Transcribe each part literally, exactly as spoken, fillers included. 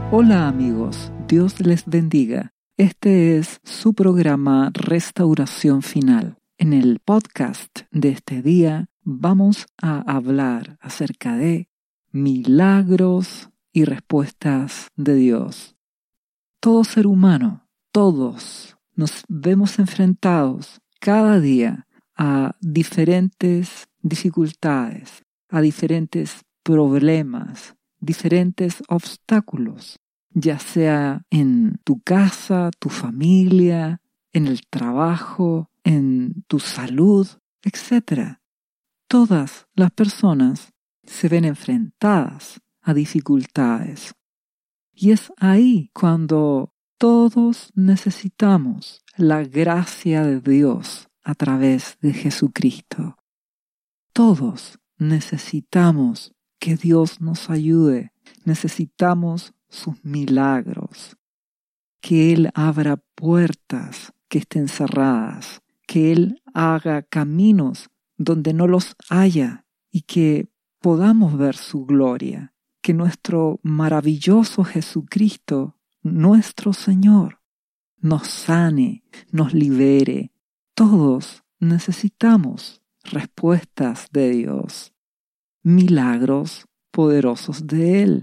Hola amigos, Dios les bendiga. Este es su programa Restauración Final. En el podcast de este día vamos a hablar acerca de milagros y respuestas de Dios. Todo ser humano, todos nos vemos enfrentados cada día a diferentes dificultades, a diferentes problemas, diferentes obstáculos, ya sea en tu casa, tu familia, en el trabajo, en tu salud, etcétera. Todas las personas se ven enfrentadas a dificultades. Y es ahí cuando todos necesitamos la gracia de Dios a través de Jesucristo. Todos necesitamos que Dios nos ayude. Necesitamos sus milagros. Que Él abra puertas que estén cerradas. Que Él haga caminos donde no los haya y que podamos ver su gloria. Que nuestro maravilloso Jesucristo, nuestro Señor, nos sane, nos libere. Todos necesitamos respuestas de Dios, milagros poderosos de Él.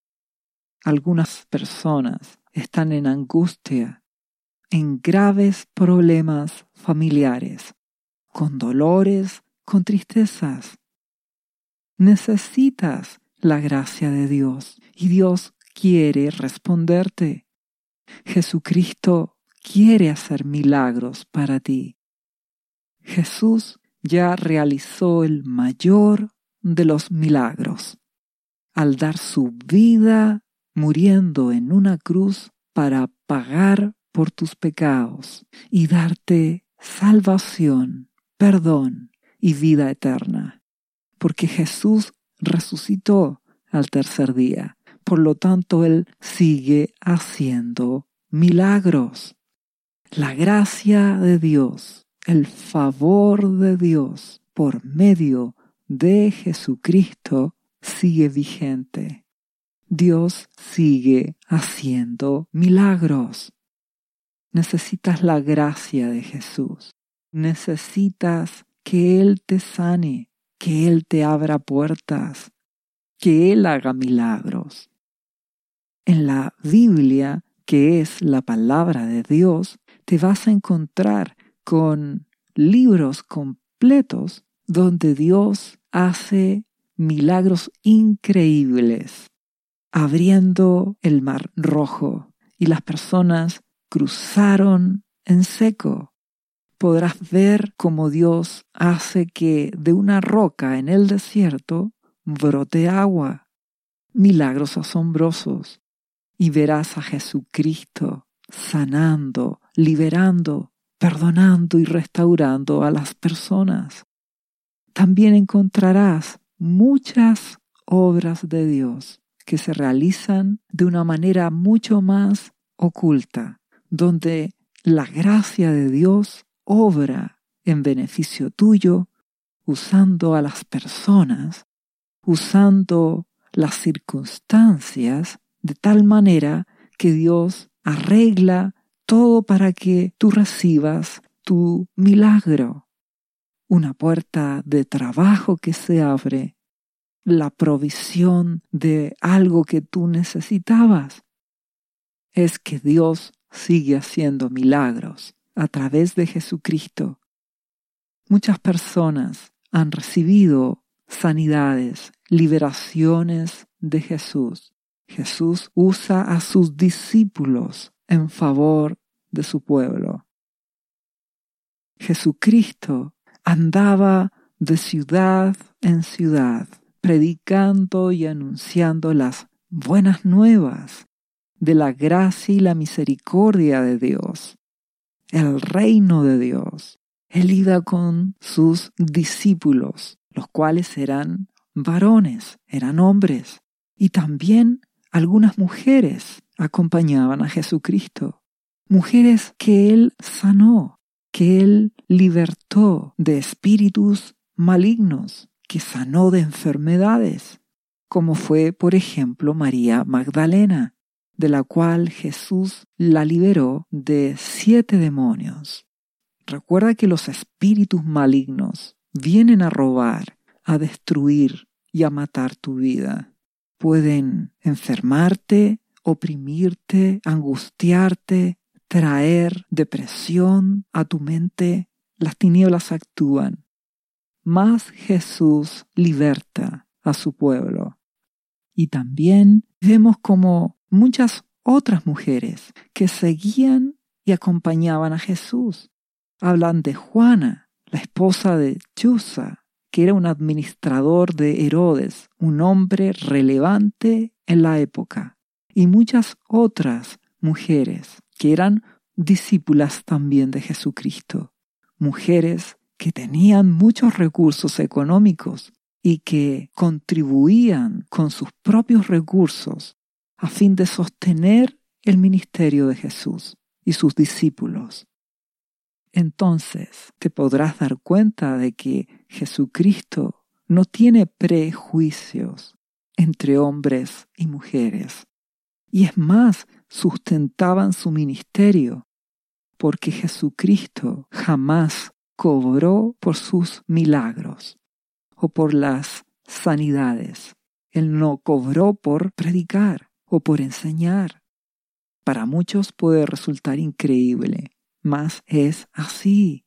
Algunas personas están en angustia, en graves problemas familiares, con dolores, con tristezas. Necesitas la gracia de Dios y Dios quiere responderte. Jesucristo quiere hacer milagros para ti. Jesús ya realizó el mayor de los milagros al dar su vida muriendo en una cruz para pagar por tus pecados y darte salvación, perdón y vida eterna. Porque Jesús resucitó al tercer día. Por lo tanto, Él sigue haciendo milagros. La gracia de Dios, el favor de Dios por medio de Jesucristo sigue vigente. Dios sigue haciendo milagros. Necesitas la gracia de Jesús. Necesitas que Él te sane, que Él te abra puertas, que Él haga milagros. En la Biblia, que es la palabra de Dios, te vas a encontrar con libros completos donde Dios hace milagros increíbles, abriendo el mar rojo y las personas cruzaron en seco. Podrás ver cómo Dios hace que de una roca en el desierto brote agua. Milagros asombrosos. Y verás a Jesucristo sanando, liberando, perdonando y restaurando a las personas. También encontrarás muchas obras de Dios que se realizan de una manera mucho más oculta, donde la gracia de Dios obra en beneficio tuyo, usando a las personas, usando las circunstancias, de tal manera que Dios arregla todo para que tú recibas tu milagro. Una puerta de trabajo que se abre, la provisión de algo que tú necesitabas. Es que Dios sigue haciendo milagros a través de Jesucristo. Muchas personas han recibido sanidades, liberaciones de Jesús. Jesús usa a sus discípulos en favor de su pueblo. Jesucristo andaba de ciudad en ciudad, predicando y anunciando las buenas nuevas de la gracia y la misericordia de Dios, el reino de Dios. Él iba con sus discípulos, los cuales eran varones, eran hombres, y también algunas mujeres acompañaban a Jesucristo, mujeres que Él sanó, que Él libertó de espíritus malignos, que sanó de enfermedades, como fue, por ejemplo, María Magdalena. de la cual Jesús la liberó de siete demonios. Recuerda que los espíritus malignos vienen a robar, a destruir y a matar tu vida. Pueden enfermarte, oprimirte, angustiarte, traer depresión a tu mente. Las tinieblas actúan. Mas Jesús liberta a su pueblo. Y también vemos como muchas otras mujeres que seguían y acompañaban a Jesús. Hablan de Juana, la esposa de Chuza, que era un administrador de Herodes, un hombre relevante en la época, y muchas otras mujeres que eran discípulas también de Jesucristo, mujeres que tenían muchos recursos económicos y que contribuían con sus propios recursos a fin de sostener el ministerio de Jesús y sus discípulos. Entonces te podrás dar cuenta de que Jesucristo no tiene prejuicios entre hombres y mujeres. Y es más, sustentaban su ministerio, porque Jesucristo jamás cobró por sus milagros o por las sanidades. Él no cobró por predicar o por enseñar. Para muchos puede resultar increíble, mas es así.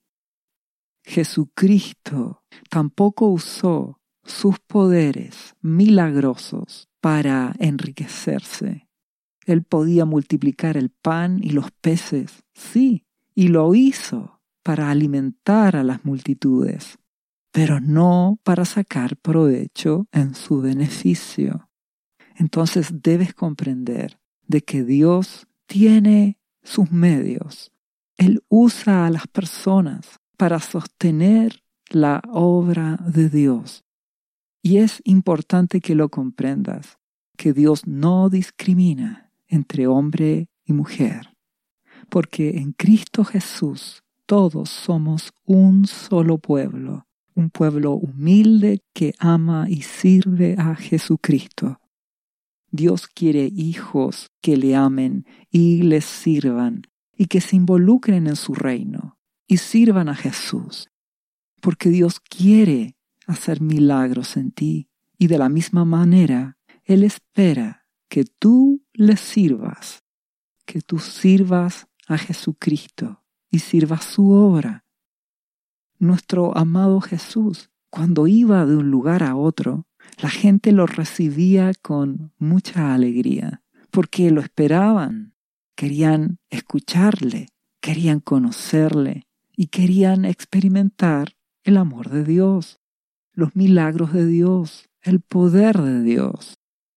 Jesucristo tampoco usó sus poderes milagrosos para enriquecerse. Él podía multiplicar el pan y los peces, sí, y lo hizo para alimentar a las multitudes, pero no para sacar provecho en su beneficio. Entonces debes comprender de que Dios tiene sus medios. Él usa a las personas para sostener la obra de Dios. Y es importante que lo comprendas, que Dios no discrimina entre hombre y mujer, porque en Cristo Jesús todos somos un solo pueblo, un pueblo humilde que ama y sirve a Jesucristo. Dios quiere hijos que le amen y les sirvan y que se involucren en su reino y sirvan a Jesús, porque Dios quiere hacer milagros en ti y de la misma manera Él espera que tú le sirvas, que tú sirvas a Jesucristo y sirvas su obra. Nuestro amado Jesús, cuando iba de un lugar a otro, la gente lo recibía con mucha alegría, porque lo esperaban, querían escucharle, querían conocerle y querían experimentar el amor de Dios, los milagros de Dios, el poder de Dios.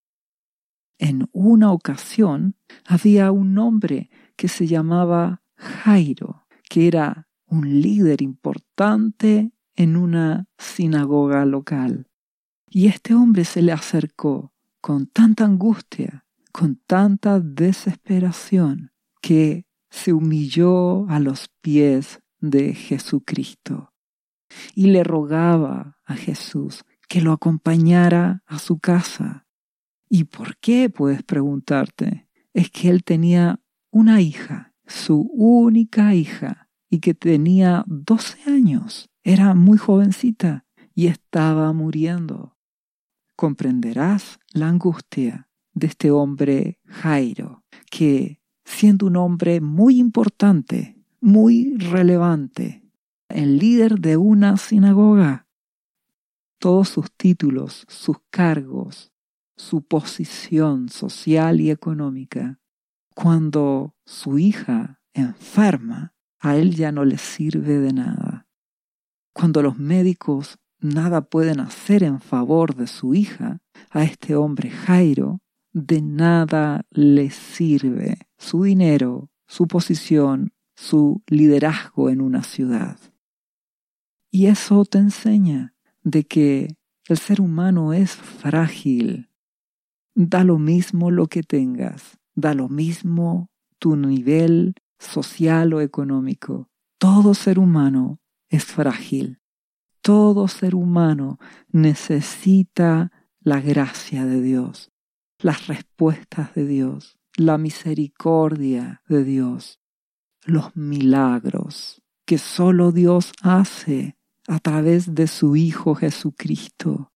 En una ocasión había un hombre que se llamaba Jairo, que era un líder importante en una sinagoga local. Y este hombre se le acercó con tanta angustia, con tanta desesperación, que se humilló a los pies de Jesucristo y le rogaba a Jesús que lo acompañara a su casa. ¿Y por qué? Puedes preguntarte. Es que él tenía una hija, su única hija, y que tenía doce años. Era muy jovencita y estaba muriendo. Comprenderás la angustia de este hombre Jairo, que siendo un hombre muy importante, muy relevante, el líder de una sinagoga, todos sus títulos, sus cargos, su posición social y económica, cuando su hija enferma, a él ya no le sirve de nada. Cuando los médicos nada pueden hacer en favor de su hija, a este hombre Jairo de nada le sirve su dinero, su posición, su liderazgo en una ciudad. Y eso te enseña de que el ser humano es frágil. Da lo mismo lo que tengas, da lo mismo tu nivel social o económico. Todo ser humano es frágil. Todo ser humano necesita la gracia de Dios, las respuestas de Dios, la misericordia de Dios, los milagros que solo Dios hace a través de su Hijo Jesucristo.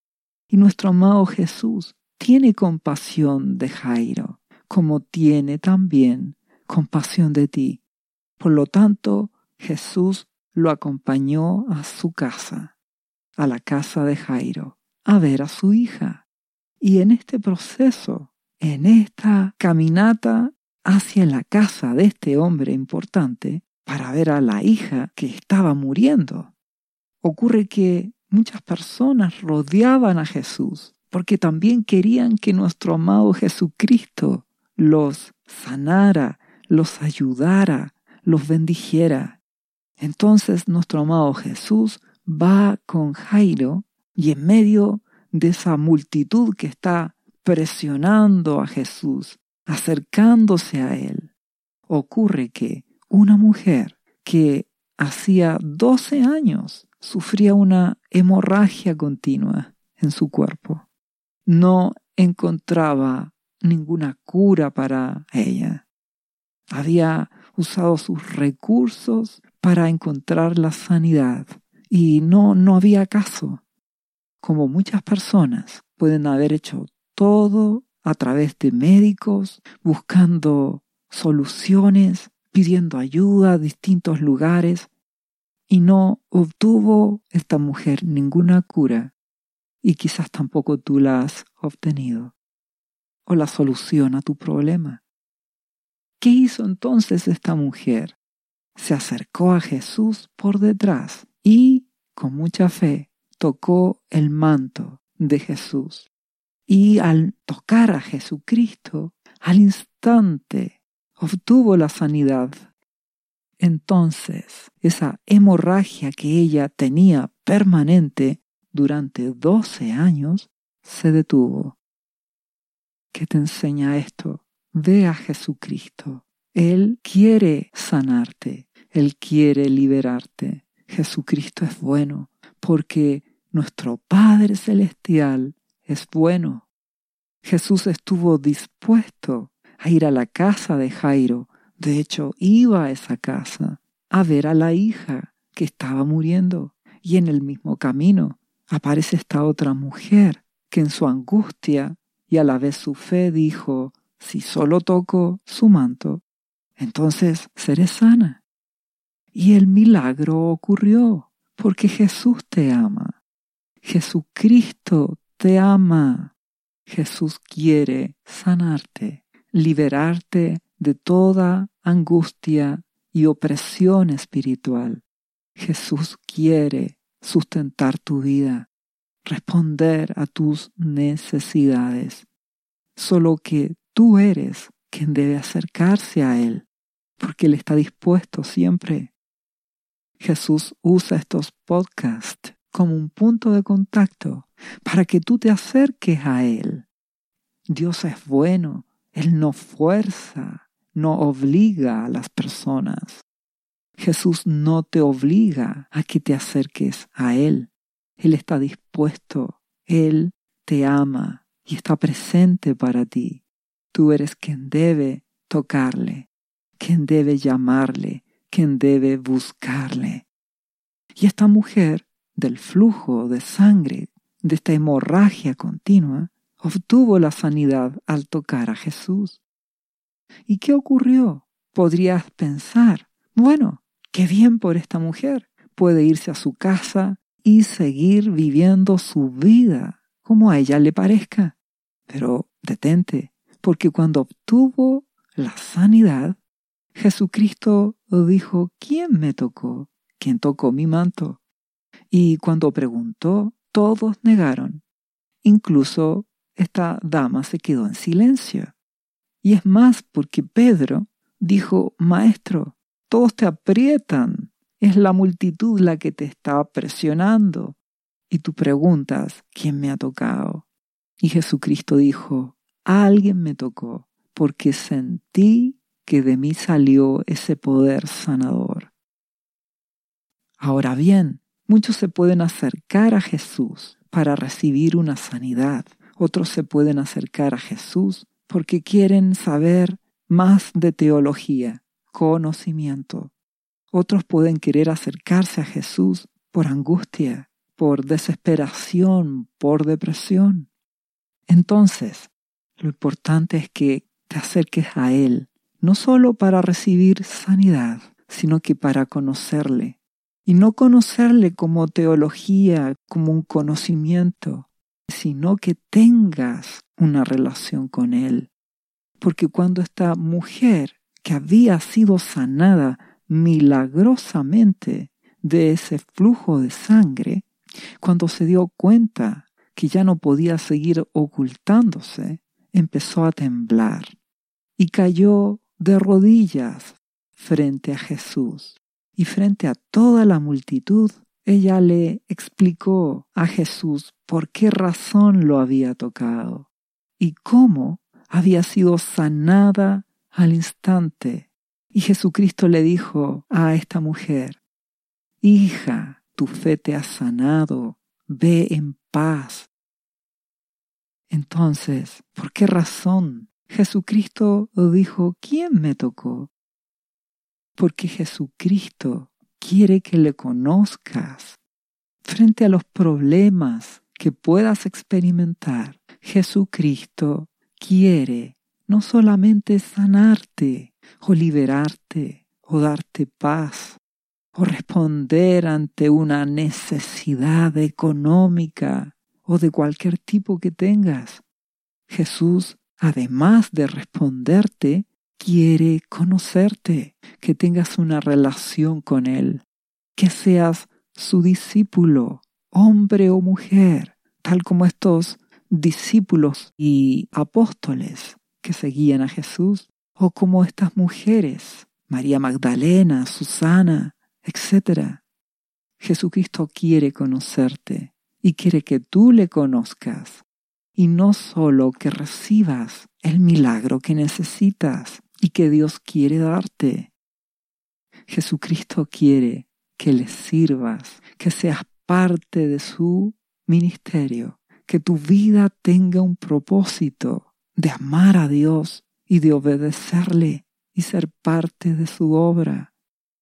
Y nuestro amado Jesús tiene compasión de Jairo, como tiene también compasión de ti. Por lo tanto, Jesús lo acompañó a su casa, a la casa de Jairo, a ver a su hija. Y en este proceso, en esta caminata hacia la casa de este hombre importante, para ver a la hija que estaba muriendo, ocurre que muchas personas rodeaban a Jesús porque también querían que nuestro amado Jesucristo los sanara, los ayudara, los bendijera. Entonces nuestro amado Jesús va con Jairo y en medio de esa multitud que está presionando a Jesús, acercándose a él, ocurre que una mujer que hacía doce años sufría una hemorragia continua en su cuerpo, no encontraba ninguna cura para ella. Había usado sus recursos para encontrar la sanidad y no, no había caso. Como muchas personas pueden haber hecho todo a través de médicos, buscando soluciones, pidiendo ayuda a distintos lugares, y no obtuvo esta mujer ninguna cura, y quizás tampoco tú la has obtenido, o la solución a tu problema. ¿Qué hizo entonces esta mujer? Se acercó a Jesús por detrás y, con mucha fe, tocó el manto de Jesús. Y al tocar a Jesucristo, al instante obtuvo la sanidad. Entonces, esa hemorragia que ella tenía permanente durante doce años se detuvo. ¿Qué te enseña esto? Ve a Jesucristo. Él quiere sanarte. Él quiere liberarte. Jesucristo es bueno porque nuestro Padre Celestial es bueno. Jesús estuvo dispuesto a ir a la casa de Jairo. De hecho, iba a esa casa a ver a la hija que estaba muriendo. Y en el mismo camino aparece esta otra mujer que en su angustia y a la vez su fe dijo, si solo toco su manto, entonces seré sana. Y el milagro ocurrió porque Jesús te ama. Jesucristo te ama. Jesús quiere sanarte, liberarte de toda angustia y opresión espiritual. Jesús quiere sustentar tu vida, responder a tus necesidades. Solo que tú eres quien debe acercarse a Él, porque Él está dispuesto siempre. Jesús usa estos podcasts como un punto de contacto para que tú te acerques a Él. Dios es bueno, Él no fuerza, no obliga a las personas. Jesús no te obliga a que te acerques a Él. Él está dispuesto, Él te ama y está presente para ti. Tú eres quien debe tocarle, quien debe llamarle, quien debe buscarle. Y esta mujer, del flujo de sangre, de esta hemorragia continua, obtuvo la sanidad al tocar a Jesús. ¿Y qué ocurrió? Podrías pensar, bueno, qué bien por esta mujer. Puede irse a su casa y seguir viviendo su vida como a ella le parezca. Pero detente, porque cuando obtuvo la sanidad, Jesucristo dijo, ¿quién me tocó? ¿Quién tocó mi manto? Y cuando preguntó, todos negaron. Incluso esta dama se quedó en silencio. Y es más porque Pedro dijo, Maestro, todos te aprietan. Es la multitud la que te está presionando. Y tú preguntas, ¿quién me ha tocado? Y Jesucristo dijo, alguien me tocó, porque sentí que de mí salió ese poder sanador. Ahora bien, muchos se pueden acercar a Jesús para recibir una sanidad. Otros se pueden acercar a Jesús porque quieren saber más de teología, conocimiento. Otros pueden querer acercarse a Jesús por angustia, por desesperación, por depresión. Entonces, lo importante es que te acerques a Él, no solo para recibir sanidad, sino que para conocerle. Y no conocerle como teología, como un conocimiento, sino que tengas una relación con Él. Porque cuando esta mujer que había sido sanada milagrosamente de ese flujo de sangre, cuando se dio cuenta que ya no podía seguir ocultándose, empezó a temblar y cayó de rodillas frente a Jesús. Y frente a toda la multitud, ella le explicó a Jesús por qué razón lo había tocado y cómo había sido sanada al instante. Y Jesucristo le dijo a esta mujer: hija, tu fe te ha sanado, ve en paz. Entonces, ¿por qué razón Jesucristo dijo: ¿quién me tocó? Porque Jesucristo quiere que le conozcas. Frente a los problemas que puedas experimentar, Jesucristo quiere no solamente sanarte o liberarte o darte paz o responder ante una necesidad económica o de cualquier tipo que tengas. Jesús, además de responderte, quiere conocerte, que tengas una relación con Él, que seas su discípulo, hombre o mujer, tal como estos discípulos y apóstoles que seguían a Jesús, o como estas mujeres, María Magdalena, Susana, etcétera. Jesucristo quiere conocerte y quiere que tú le conozcas, y no solo que recibas el milagro que necesitas y que Dios quiere darte. Jesucristo quiere que le sirvas, que seas parte de su ministerio, que tu vida tenga un propósito de amar a Dios y de obedecerle y ser parte de su obra.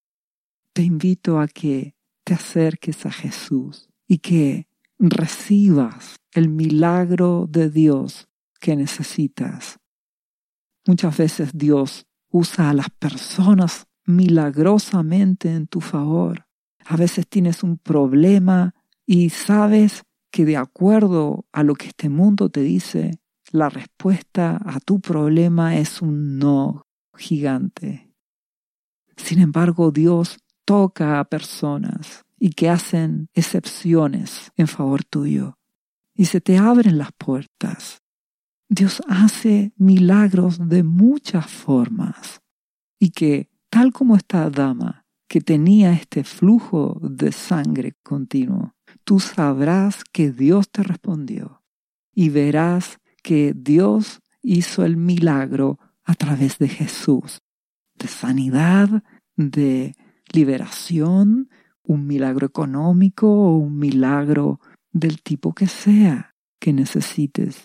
Te invito a que te acerques a Jesús y que recibas el milagro de Dios que necesitas. Muchas veces Dios usa a las personas milagrosamente en tu favor. A veces tienes un problema y sabes que de acuerdo a lo que este mundo te dice, la respuesta a tu problema es un no gigante. Sin embargo, Dios toca a personas y que hacen excepciones en favor tuyo y se te abren las puertas. Dios hace milagros de muchas formas y que, tal como esta dama que tenía este flujo de sangre continuo, tú sabrás que Dios te respondió y verás que Dios hizo el milagro a través de Jesús, de sanidad, de liberación, un milagro económico o un milagro del tipo que sea que necesites.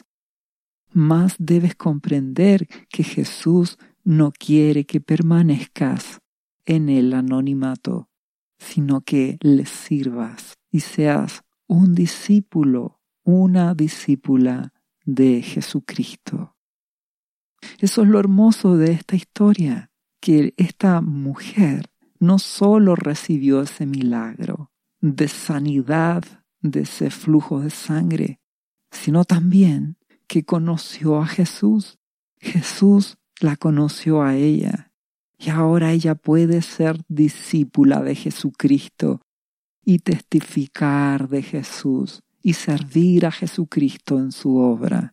Más debes comprender que Jesús no quiere que permanezcas en el anonimato, sino que le sirvas y seas un discípulo, una discípula de Jesucristo. Eso es lo hermoso de esta historia, que esta mujer no solo recibió ese milagro de sanidad de ese flujo de sangre, sino también que conoció a Jesús. Jesús la conoció a ella y ahora ella puede ser discípula de Jesucristo y testificar de Jesús y servir a Jesucristo en su obra.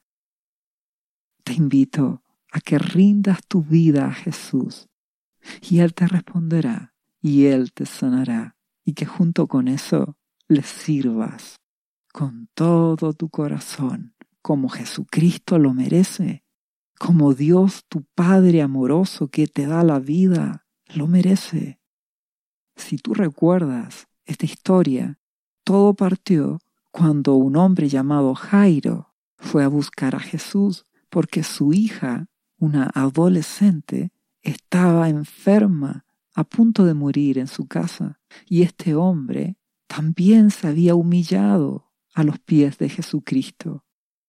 Te invito a que rindas tu vida a Jesús y Él te responderá y Él te sanará, y que junto con eso le sirvas con todo tu corazón, como Jesucristo lo merece, como Dios tu Padre amoroso que te da la vida lo merece. Si tú recuerdas esta historia, todo partió cuando un hombre llamado Jairo fue a buscar a Jesús porque su hija, una adolescente, estaba enferma, a punto de morir en su casa, y este hombre también se había humillado a los pies de Jesucristo.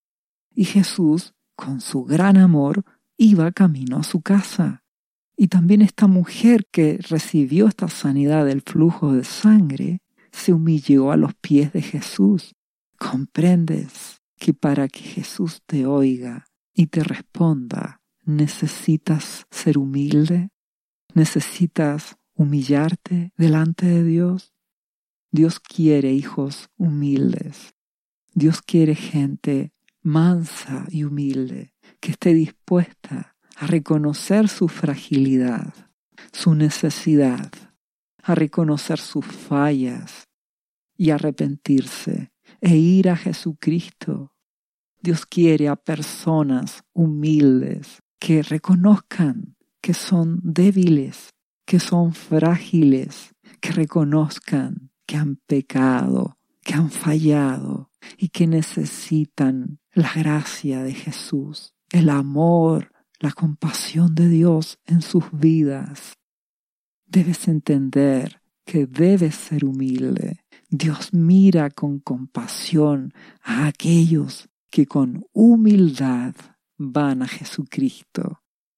Y Jesús, con su gran amor, iba camino a su casa. Y también esta mujer que recibió esta sanidad del flujo de sangre, se humilló a los pies de Jesús. ¿Comprendes que para que Jesús te oiga y te responda, necesitas ser humilde? ¿Necesitas humillarte delante de Dios? Dios quiere hijos humildes. Dios quiere gente mansa y humilde, que esté dispuesta a reconocer su fragilidad, su necesidad, a reconocer sus fallas y arrepentirse e ir a Jesucristo. Dios quiere a personas humildes que reconozcan que son débiles, que son frágiles, que reconozcan que han pecado, que han fallado y que necesitan la gracia de Jesús, el amor, la compasión de Dios en sus vidas. Debes entender que debes ser humilde. Dios mira con compasión a aquellos que con humildad van a Jesucristo.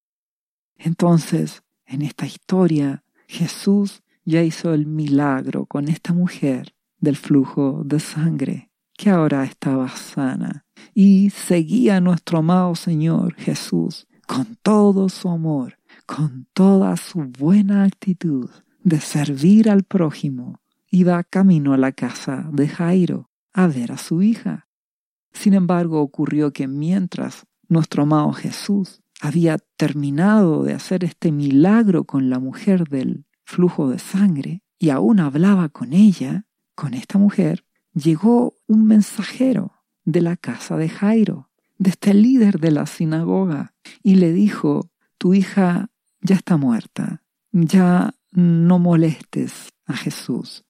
Entonces, en esta historia, Jesús ya hizo el milagro con esta mujer del flujo de sangre, que ahora estaba sana, y seguía a nuestro amado Señor Jesús con todo su amor, con toda su buena actitud de servir al prójimo. Iba camino a la casa de Jairo a ver a su hija. Sin embargo, ocurrió que mientras nuestro amado Jesús había terminado de hacer este milagro con la mujer del flujo de sangre y aún hablaba con ella, con esta mujer, llegó un mensajero de la casa de Jairo, de este líder de la sinagoga, y le dijo: tu hija ya está muerta, ya no molestes a Jesús,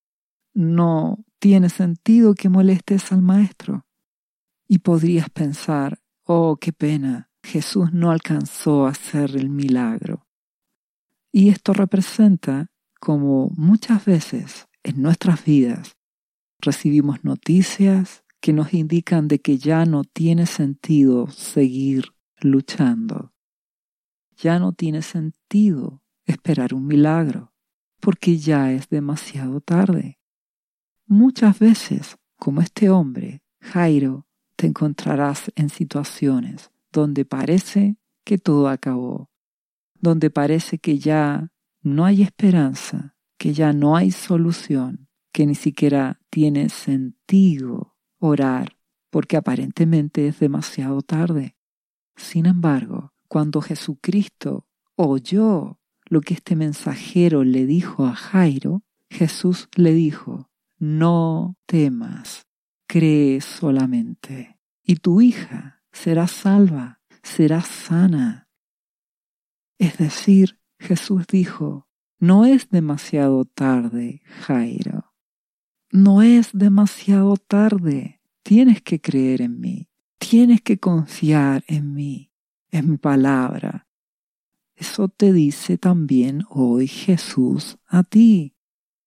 no tiene sentido que molestes al maestro. Y podrías pensar: oh, qué pena, Jesús no alcanzó a hacer el milagro. Y esto representa como muchas veces en nuestras vidas recibimos noticias que nos indican de que ya no tiene sentido seguir luchando. Ya no tiene sentido esperar un milagro, porque ya es demasiado tarde. Muchas veces, como este hombre, Jairo, te encontrarás en situaciones donde parece que todo acabó, donde parece que ya no hay esperanza, que ya no hay solución, que ni siquiera tiene sentido orar, porque aparentemente es demasiado tarde. Sin embargo, cuando Jesucristo oyó lo que este mensajero le dijo a Jairo, Jesús le dijo: no temas, cree solamente, y tu hija será salva, será sana. Es decir, Jesús dijo: no es demasiado tarde, Jairo. No es demasiado tarde. Tienes que creer en mí. Tienes que confiar en mí, en mi palabra. Eso te dice también hoy Jesús a ti.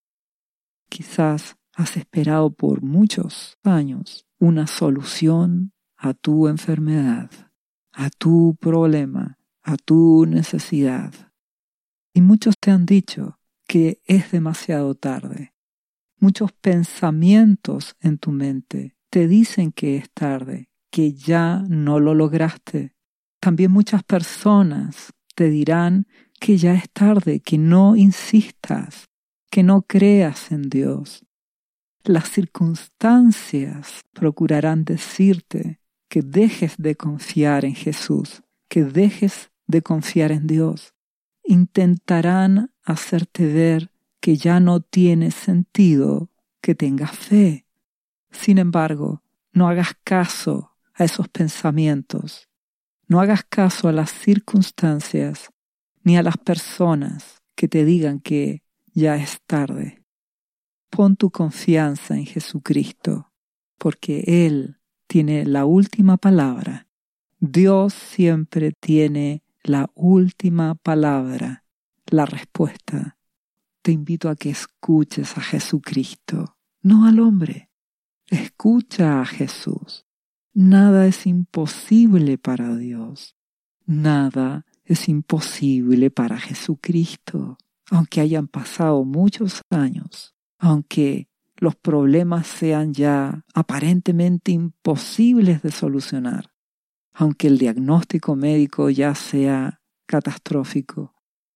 Quizás has esperado por muchos años una solución a tu enfermedad, a tu problema, a tu necesidad. Y muchos te han dicho que es demasiado tarde. Muchos pensamientos en tu mente te dicen que es tarde, que ya no lo lograste. También muchas personas te dirán que ya es tarde, que no insistas, que no creas en Dios. Las circunstancias procurarán decirte que dejes de confiar en Jesús, que dejes de confiar en Dios. Intentarán hacerte ver que ya no tiene sentido que tengas fe. Sin embargo, no hagas caso a esos pensamientos. No hagas caso a las circunstancias ni a las personas que te digan que ya es tarde. Pon tu confianza en Jesucristo, porque Él tiene la última palabra Dios siempre tiene la última palabra, la respuesta. Te invito a que escuches a Jesucristo, no al hombre. Escucha a Jesús. Nada es imposible para Dios. Nada es imposible para Jesucristo. Aunque hayan pasado muchos años, aunque los problemas sean ya aparentemente imposibles de solucionar, aunque el diagnóstico médico ya sea catastrófico,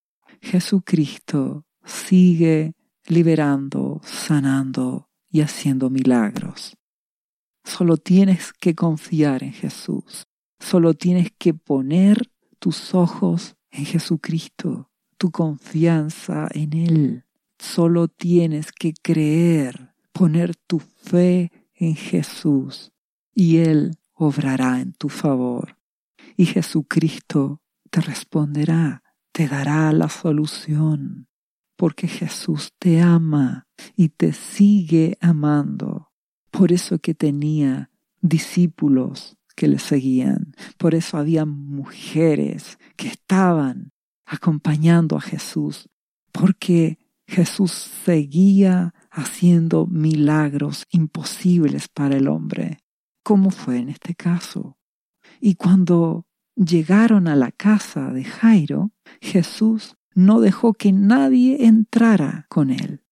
Jesucristo sigue liberando, sanando y haciendo milagros. Solo tienes que confiar en Jesús. Solo tienes que poner tus ojos en Jesucristo, tu confianza en Él. Solo tienes que creer, poner tu fe en Jesús y Él obrará en tu favor. Y Jesucristo te responderá, te dará la solución, porque Jesús te ama y te sigue amando. Por eso que tenía discípulos que le seguían. Por eso había mujeres que estaban acompañando a Jesús. Porque Jesús seguía haciendo milagros imposibles para el hombre, como fue en este caso. Y cuando llegaron a la casa de Jairo, Jesús no dejó que nadie entrara con él,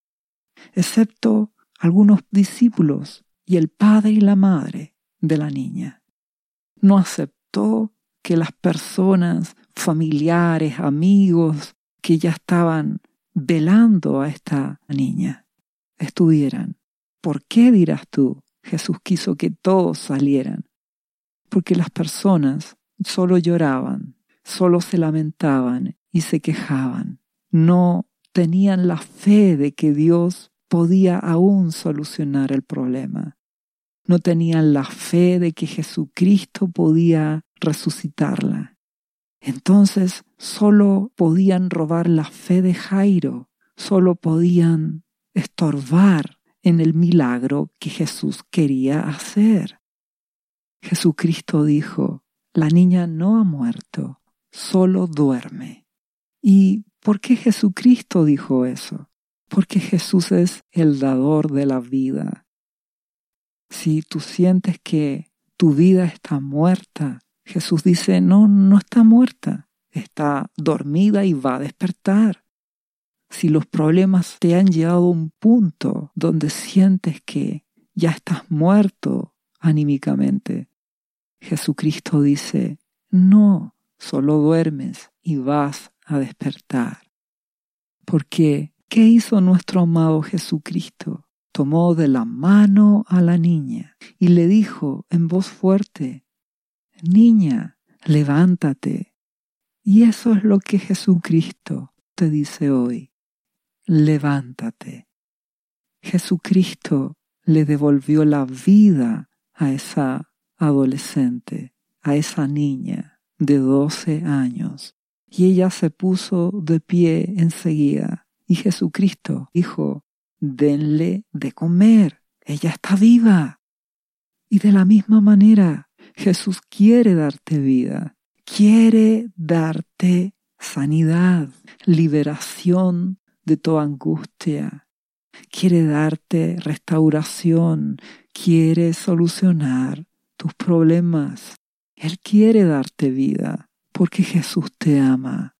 excepto algunos discípulos y el padre y la madre de la niña. No aceptó que las personas, familiares, amigos, que ya estaban velando a esta niña, estuvieran. ¿Por qué, dirás tú? Jesús quiso que todos salieran. Porque las personas solo lloraban, solo se lamentaban y se quejaban. No tenían la fe de que Dios podía aún solucionar el problema. No tenían la fe de que Jesucristo podía resucitarla. Entonces solo podían robar la fe de Jairo, solo podían estorbar en el milagro que Jesús quería hacer. Jesucristo dijo, la niña no ha muerto, solo duerme. ¿Y por qué Jesucristo dijo eso? Porque Jesús es el dador de la vida. Si tú sientes que tu vida está muerta, Jesús dice, no, no está muerta, está dormida y va a despertar. Si los problemas te han llevado a un punto donde sientes que ya estás muerto anímicamente, Jesucristo dice, no, solo duermes y vas a despertar. Porque, ¿qué hizo nuestro amado Jesucristo? Tomó de la mano a la niña y le dijo en voz fuerte, niña, levántate. Y eso es lo que Jesucristo te dice hoy, levántate. Jesucristo le devolvió la vida a esa adolescente, a esa niña de doce años. Y ella se puso de pie enseguida. Y Jesucristo dijo, denle de comer, ella está viva. Y de la misma manera, Jesús quiere darte vida, quiere darte sanidad, liberación de toda angustia, quiere darte restauración, quiere solucionar tus problemas. Él quiere darte vida porque Jesús te ama.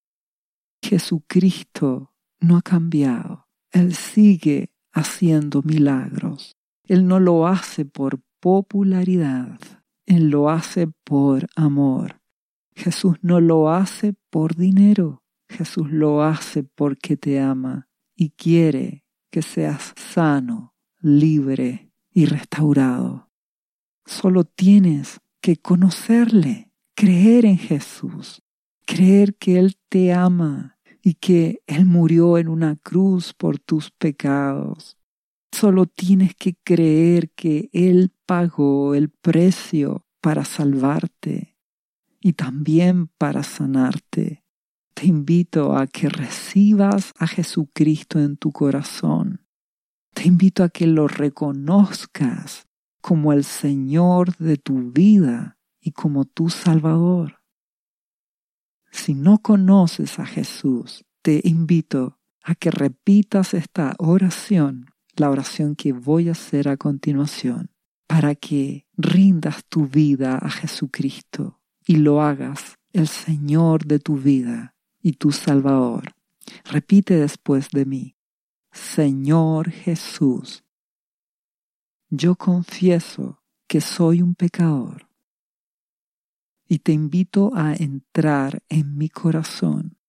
Jesucristo no ha cambiado. Él sigue haciendo milagros. Él no lo hace por popularidad. Él lo hace por amor. Jesús no lo hace por dinero. Jesús lo hace porque te ama y quiere que seas sano, libre y restaurado. Solo tienes que conocerle, creer en Jesús, creer que Él te ama y que Él murió en una cruz por tus pecados. Solo tienes que creer que Él pagó el precio para salvarte y también para sanarte. Te invito a que recibas a Jesucristo en tu corazón. Te invito a que lo reconozcas como el Señor de tu vida y como tu Salvador. Si no conoces a Jesús, te invito a que repitas esta oración, la oración que voy a hacer a continuación, para que rindas tu vida a Jesucristo y lo hagas el Señor de tu vida y tu Salvador. Repite después de mí: Señor Jesús, yo confieso que soy un pecador y te invito a entrar en mi corazón.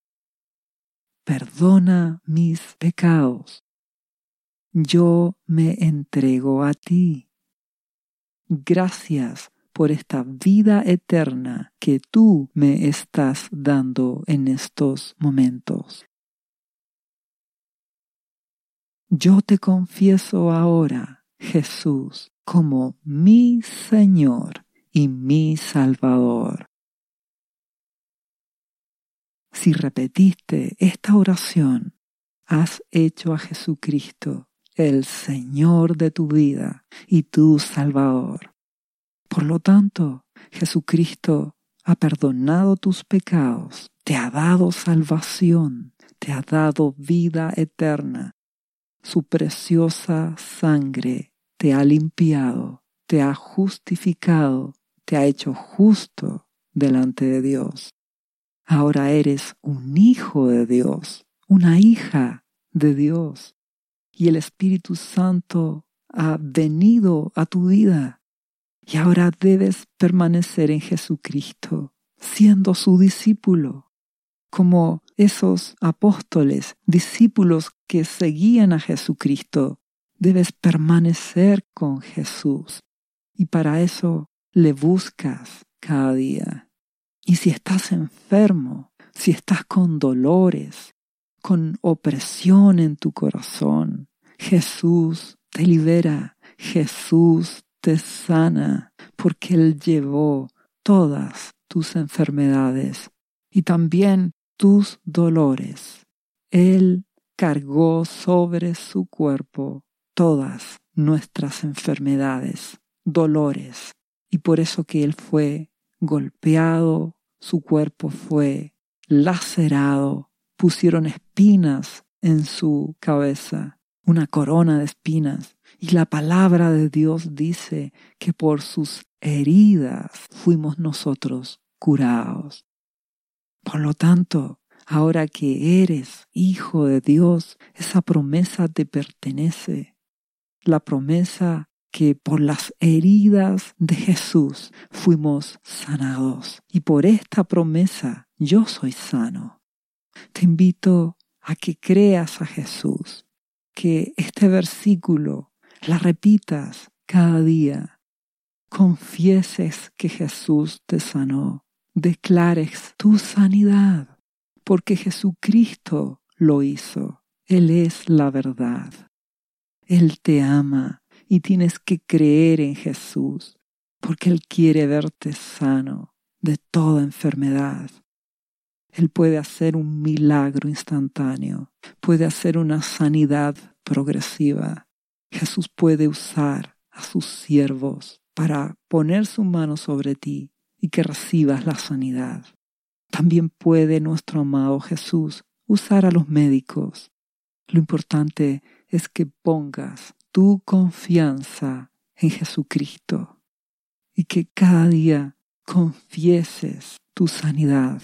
Perdona mis pecados. Yo me entrego a ti. Gracias por esta vida eterna que tú me estás dando en estos momentos. Yo te confieso ahora, Jesús, como mi Señor y mi Salvador. Si repetiste esta oración, has hecho a Jesucristo el Señor de tu vida y tu Salvador. Por lo tanto, Jesucristo ha perdonado tus pecados, te ha dado salvación, te ha dado vida eterna. Su preciosa sangre te ha limpiado, te ha justificado, te ha hecho justo delante de Dios. Ahora eres un hijo de Dios, una hija de Dios. Y el Espíritu Santo ha venido a tu vida. Y ahora debes permanecer en Jesucristo, siendo su discípulo, como esos apóstoles, discípulos que seguían a Jesucristo. Debes permanecer con Jesús. Y para eso le buscas cada día. Y si estás enfermo, si estás con dolores, con opresión en tu corazón, Jesús te libera, Jesús te sana, porque Él llevó todas tus enfermedades y también tus dolores. Él cargó sobre su cuerpo todas nuestras enfermedades, dolores, y por eso que Él fue golpeado, su cuerpo fue lacerado, pusieron espinas en su cabeza, una corona de espinas, y la palabra de Dios dice que por sus heridas fuimos nosotros curados. Por lo tanto, ahora que eres hijo de Dios, esa promesa te pertenece, la promesa que por las heridas de Jesús fuimos sanados. Y por esta promesa yo soy sano. Te invito a que creas a Jesús, que este versículo la repitas cada día. Confieses que Jesús te sanó. Declares tu sanidad, porque Jesucristo lo hizo. Él es la verdad. Él te ama y tienes que creer en Jesús, porque Él quiere verte sano de toda enfermedad. Él puede hacer un milagro instantáneo, puede hacer una sanidad progresiva. Jesús puede usar a sus siervos para poner su mano sobre ti y que recibas la sanidad. También puede nuestro amado Jesús usar a los médicos. Lo importante es que pongas tu confianza en Jesucristo y que cada día confieses tu sanidad.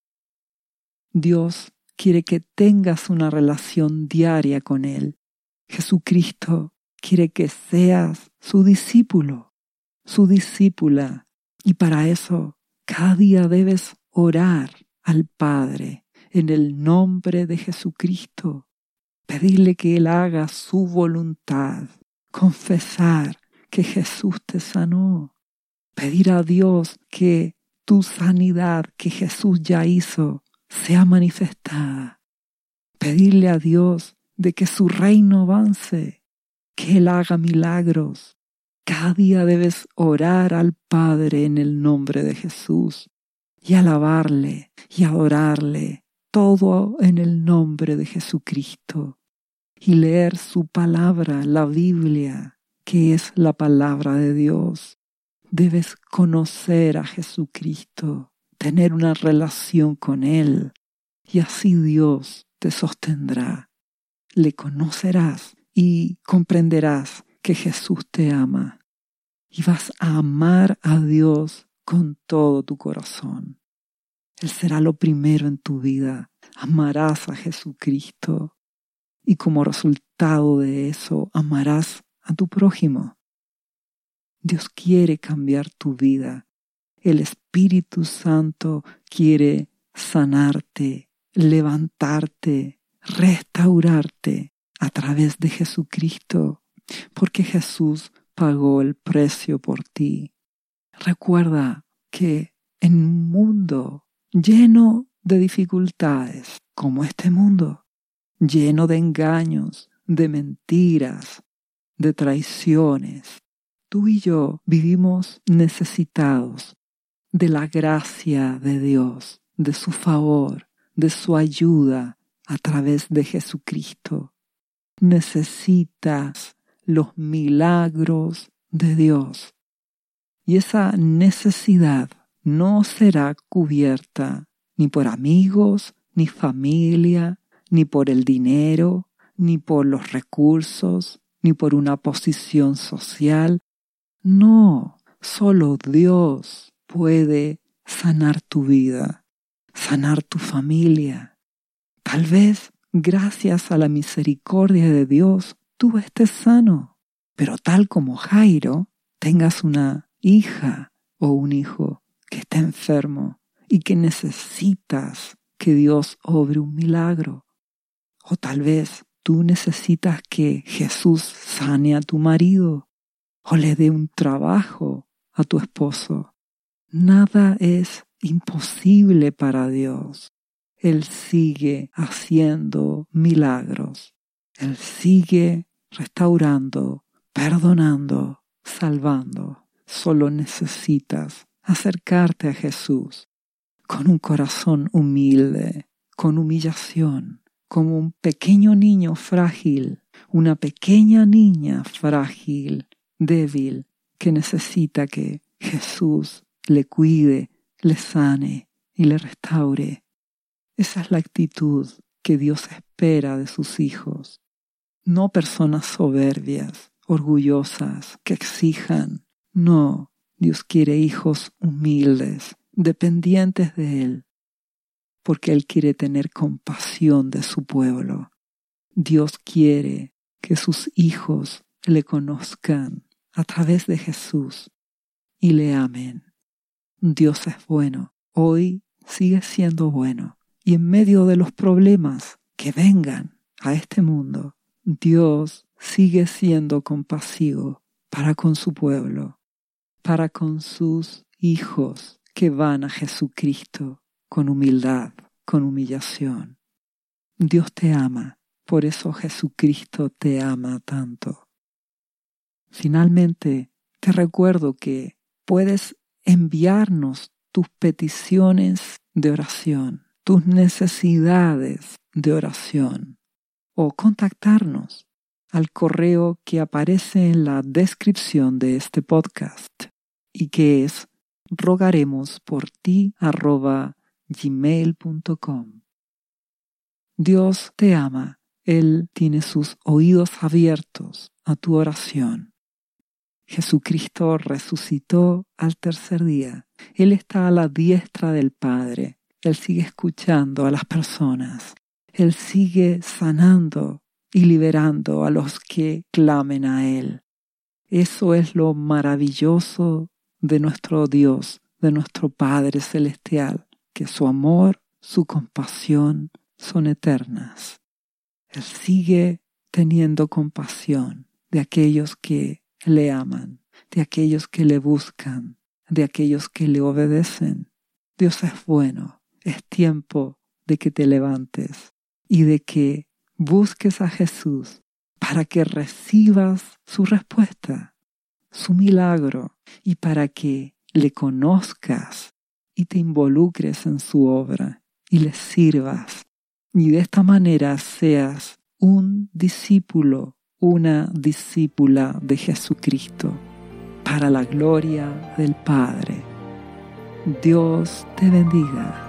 Dios quiere que tengas una relación diaria con Él. Jesucristo quiere que seas su discípulo, su discípula. Y para eso, cada día debes orar al Padre en el nombre de Jesucristo. Pedirle que Él haga su voluntad. Confesar que Jesús te sanó. Pedir a Dios que tu sanidad que Jesús ya hizo sea manifestada. Pedirle a Dios de que su reino avance, que Él haga milagros. Cada día debes orar al Padre en el nombre de Jesús y alabarle y adorarle, todo en el nombre de Jesucristo, y leer su palabra, la Biblia, que es la palabra de Dios. debes conocer a Jesucristo, tener una relación con Él, y así Dios te sostendrá. Le conocerás y comprenderás que Jesús te ama, y vas a amar a Dios con todo tu corazón. Él será lo primero en tu vida. Amarás a Jesucristo y como resultado de eso amarás a tu prójimo. Dios quiere cambiar tu vida. El Espíritu Santo quiere sanarte, levantarte, restaurarte a través de Jesucristo, porque Jesús pagó el precio por ti. Recuerda que en un mundo lleno de dificultades, como este mundo, lleno de engaños, de mentiras, de traiciones, tú y yo vivimos necesitados de la gracia de Dios, de su favor, de su ayuda a través de Jesucristo. Necesitas los milagros de Dios. Y esa necesidad no será cubierta ni por amigos, ni familia, ni por el dinero, ni por los recursos, ni por una posición social. No, solo Dios puede sanar tu vida, sanar tu familia. Tal vez, gracias a la misericordia de Dios, tú estés sano, pero tal como Jairo, tengas una hija o un hijo que está enfermo y que necesitas que Dios obre un milagro. O tal vez tú necesitas que Jesús sane a tu marido o le dé un trabajo a tu esposo. Nada es imposible para Dios. Él sigue haciendo milagros. Él sigue restaurando, perdonando, salvando. Solo necesitas acercarte a Jesús con un corazón humilde, con humillación, como un pequeño niño frágil, una pequeña niña frágil, débil, que necesita que Jesús le cuide, le sane y le restaure. Esa es la actitud que Dios espera de sus hijos. No personas soberbias, orgullosas, que exijan. No, Dios quiere hijos humildes, dependientes de Él, porque Él quiere tener compasión de su pueblo. Dios quiere que sus hijos le conozcan a través de Jesús y le amen. Dios es bueno, hoy sigue siendo bueno, y en medio de los problemas que vengan a este mundo, Dios sigue siendo compasivo para con su pueblo, para con sus hijos que van a Jesucristo con humildad, con humillación. Dios te ama, por eso Jesucristo te ama tanto. Finalmente, te recuerdo que puedes enviarnos tus peticiones de oración, tus necesidades de oración, o contactarnos al correo que aparece en la descripción de este podcast y que es rogaremos por ti arroba gmail punto com. Dios te ama, Él tiene sus oídos abiertos a tu oración. Jesucristo resucitó al tercer día. Él está a la diestra del Padre. Él sigue escuchando a las personas. Él sigue sanando y liberando a los que clamen a Él. Eso es lo maravilloso de nuestro Dios, de nuestro Padre Celestial, que su amor, su compasión son eternas. Él sigue teniendo compasión de aquellos que le aman, de aquellos que le buscan, de aquellos que le obedecen. Dios es bueno. Es tiempo de que te levantes y de que busques a Jesús para que recibas su respuesta, su milagro, y para que le conozcas y te involucres en su obra y le sirvas. Y de esta manera seas un discípulo, una discípula de Jesucristo. para la gloria del Padre. Dios te bendiga.